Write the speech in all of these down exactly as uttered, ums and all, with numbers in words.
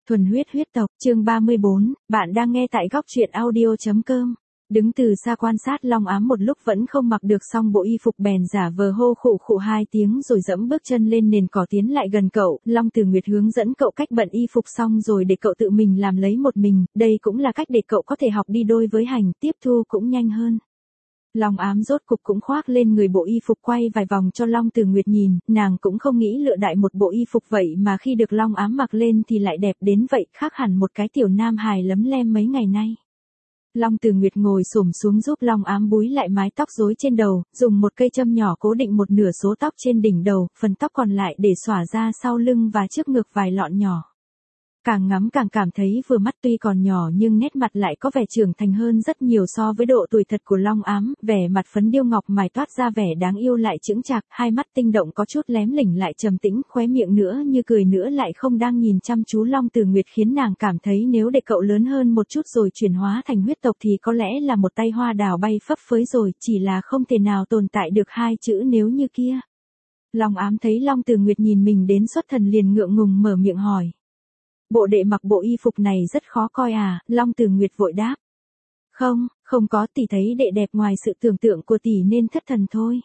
Thuần huyết huyết tộc, chương ba mươi bốn, bạn đang nghe tại góc truyện audio chấm com. Đứng từ xa quan sát Long Ám một lúc vẫn không mặc được xong bộ y phục bèn giả vờ hô khụ khụ hai tiếng rồi dẫm bước chân lên nền cỏ tiến lại gần cậu. Long Từ Nguyệt hướng dẫn cậu cách bận y phục xong rồi để cậu tự mình làm lấy một mình, đây cũng là cách để cậu có thể học đi đôi với hành, tiếp thu cũng nhanh hơn. Long Ám rốt cục cũng khoác lên người bộ y phục quay vài vòng cho Long Từ Nguyệt nhìn, nàng cũng không nghĩ lựa đại một bộ y phục vậy mà khi được Long Ám mặc lên thì lại đẹp đến vậy, khác hẳn một cái tiểu nam hài lấm lem mấy ngày nay. Long Từ Nguyệt ngồi xổm xuống giúp Long Ám búi lại mái tóc rối trên đầu, dùng một cây châm nhỏ cố định một nửa số tóc trên đỉnh đầu, phần tóc còn lại để xõa ra sau lưng và trước ngực vài lọn nhỏ. Càng ngắm càng cảm thấy vừa mắt, tuy còn nhỏ nhưng nét mặt lại có vẻ trưởng thành hơn rất nhiều so với độ tuổi thật của Long Ám, vẻ mặt phấn điêu ngọc mài toát ra vẻ đáng yêu lại chững chạc, hai mắt tinh động có chút lém lỉnh lại trầm tĩnh, khóe miệng nữa như cười nữa lại không đang nhìn chăm chú Long Từ Nguyệt, khiến nàng cảm thấy nếu để cậu lớn hơn một chút rồi chuyển hóa thành huyết tộc thì có lẽ là một tay hoa đào bay phấp phới rồi, chỉ là không thể nào tồn tại được hai chữ nếu như kia. Long Ám thấy Long Từ Nguyệt nhìn mình đến xuất thần liền ngượng ngùng mở miệng hỏi. Bộ đệ mặc bộ y phục này rất khó coi à? Long Từ Nguyệt vội đáp. Không, không có, tỷ thấy đệ đẹp ngoài sự tưởng tượng của tỷ nên thất thần thôi.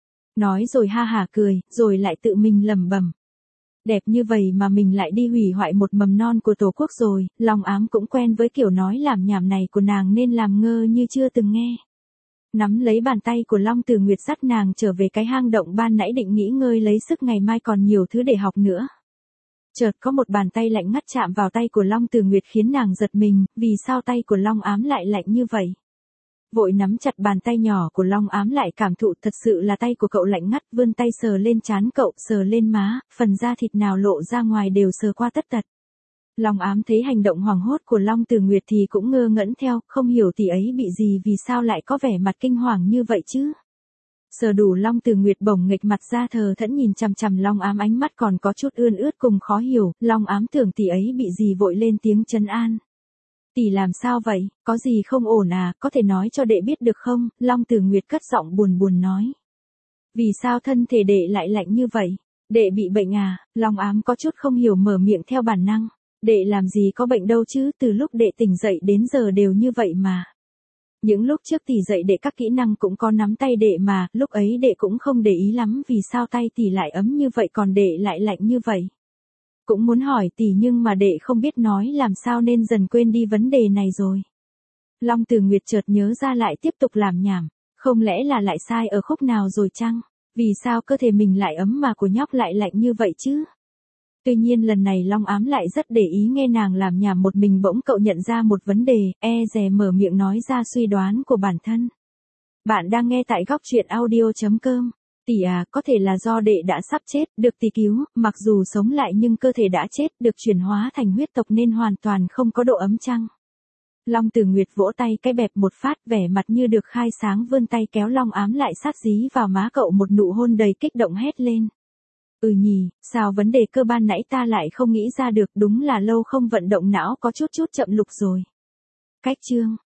Nói rồi ha hả cười, rồi lại tự mình lẩm bẩm. Đẹp như vậy mà mình lại đi hủy hoại một mầm non của Tổ quốc rồi. Long Ám cũng quen với kiểu nói làm nhảm này của nàng nên làm ngơ như chưa từng nghe. Nắm lấy bàn tay của Long Từ Nguyệt dắt nàng trở về cái hang động ban nãy định nghỉ ngơi lấy sức, ngày mai còn nhiều thứ để học nữa. Chợt có một bàn tay lạnh ngắt chạm vào tay của Long Từ Nguyệt khiến nàng giật mình, vì sao tay của Long Ám lại lạnh như vậy? Vội nắm chặt bàn tay nhỏ của Long Ám lại cảm thụ, thật sự là tay của cậu lạnh ngắt, vươn tay sờ lên trán cậu, sờ lên má, phần da thịt nào lộ ra ngoài đều sờ qua tất tật. Long Ám thấy hành động hoảng hốt của Long Từ Nguyệt thì cũng ngơ ngẩn theo, không hiểu tỷ ấy bị gì, vì sao lại có vẻ mặt kinh hoàng như vậy chứ? Sờ đủ Long Từ Nguyệt bỗng nghịch mặt ra thờ thẫn nhìn chằm chằm Long Ám, ánh mắt còn có chút ươn ướt cùng khó hiểu. Long Ám tưởng tỷ ấy bị gì vội lên tiếng trấn an. Tỷ làm sao vậy, có gì không ổn à, có thể nói cho đệ biết được không? Long Từ Nguyệt cất giọng buồn buồn nói. Vì sao thân thể đệ lại lạnh như vậy? Đệ bị bệnh à? Long Ám có chút không hiểu mở miệng theo bản năng. Đệ làm gì có bệnh đâu chứ, từ lúc đệ tỉnh dậy đến giờ đều như vậy mà. Những lúc trước tỷ dạy đệ các kỹ năng cũng có nắm tay đệ mà, lúc ấy đệ cũng không để ý lắm vì sao tay tỷ lại ấm như vậy còn đệ lại lạnh như vậy. Cũng muốn hỏi tỷ nhưng mà đệ không biết nói làm sao nên dần quên đi vấn đề này rồi. Long Từ Nguyệt chợt nhớ ra lại tiếp tục làm nhảm, không lẽ là lại sai ở khúc nào rồi chăng? Vì sao cơ thể mình lại ấm mà của nhóc lại lạnh như vậy chứ? Tuy nhiên lần này Long Ám lại rất để ý nghe nàng làm nhảm một mình, bỗng cậu nhận ra một vấn đề, e dè mở miệng nói ra suy đoán của bản thân. Bạn đang nghe tại góc truyện audio chấm com. Tỷ à, có thể là do đệ đã sắp chết, được tỷ cứu, mặc dù sống lại nhưng cơ thể đã chết, được chuyển hóa thành huyết tộc nên hoàn toàn không có độ ấm chăng? Long Từ Nguyệt vỗ tay cái bẹp một phát, vẻ mặt như được khai sáng, vươn tay kéo Long Ám lại sát dí vào má cậu, một nụ hôn đầy kích động hét lên. Ừ nhỉ, sao vấn đề cơ ban nãy ta lại không nghĩ ra được, đúng là lâu không vận động não có chút chút chậm lục rồi. Cách chương,